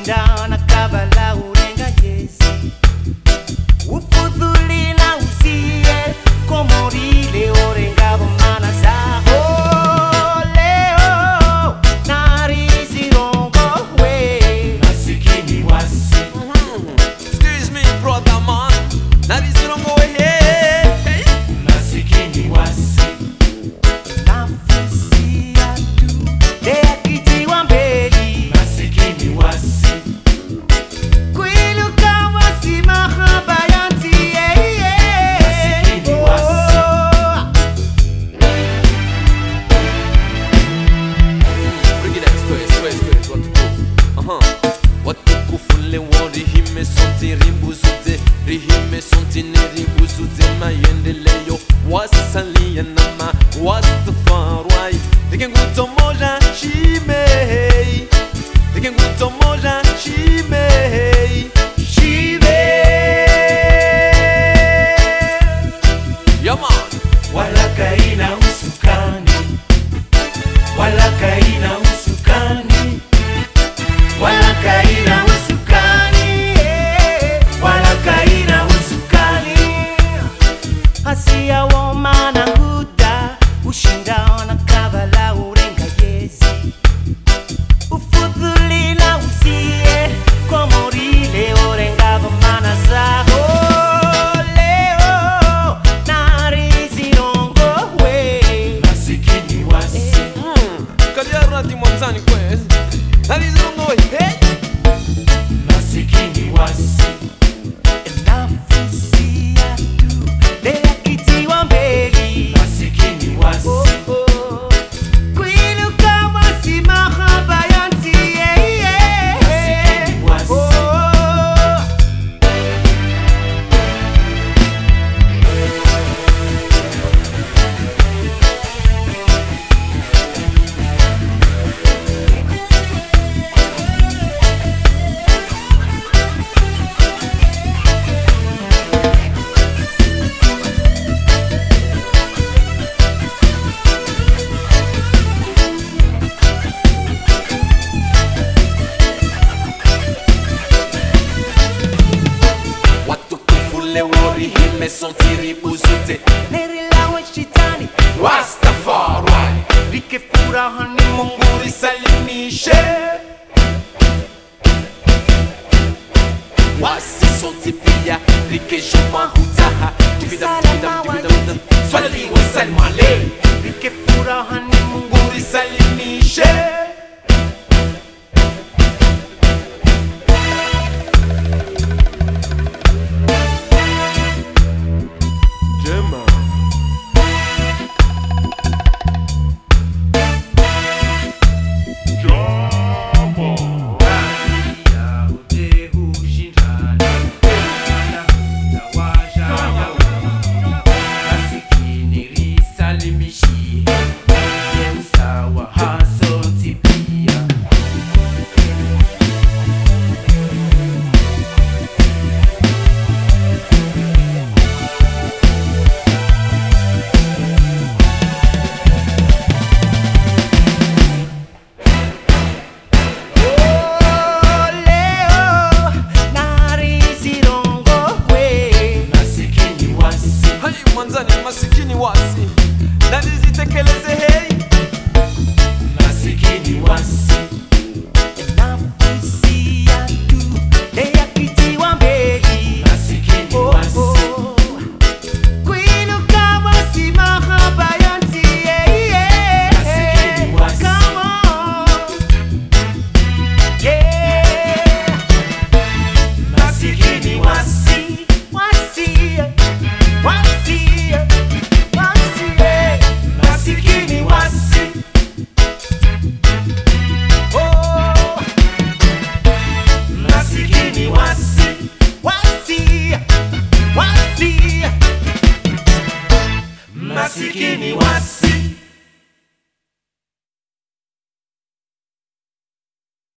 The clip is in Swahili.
ushindana kabla urenga Yesu ufudhuli na usiye komorile orenga bomana zaho leo narizi rongo we masikini wasi. Excuse me brother man, narizi rongo we hey. Masikini wasi. nafisi ya tu dea kiti wa mbeli Masikini wasi. kwiluka wasi mahaba yanti Masikini wasi. Bring it express, watukufu le wo rihime sonti rimbuzuze, rihime sonti nerimbuzuze mayendeleo wasalia nama wastafarwai dikengutomola shimei dikengutomola shimei shibe yaman Wala kaina usukani. Wala kaina usukani. Wala kaina usukani. Wala kaina usukani. hasia womana huda ushindana kabla urenga Yesu ufudhuli na usiye komorile orenga bomana zaho leo narizi rongo we Masikini wasi. kaliara di montani kwez narizi rongo hey. Masikini wasi. nafisi ya tu dea kiti wa mbeli Masikini wasi. kwiluka wasi mahaba yanti Masikini wasi. watukufu le wo rihime sonti ribuzute nerilawe shitani Rastafari. like furaha ni Mungu risalimishe wasi sonti pia rikeshoma hutaha Swali wa salmale. like furaha ni Mungu risalimishe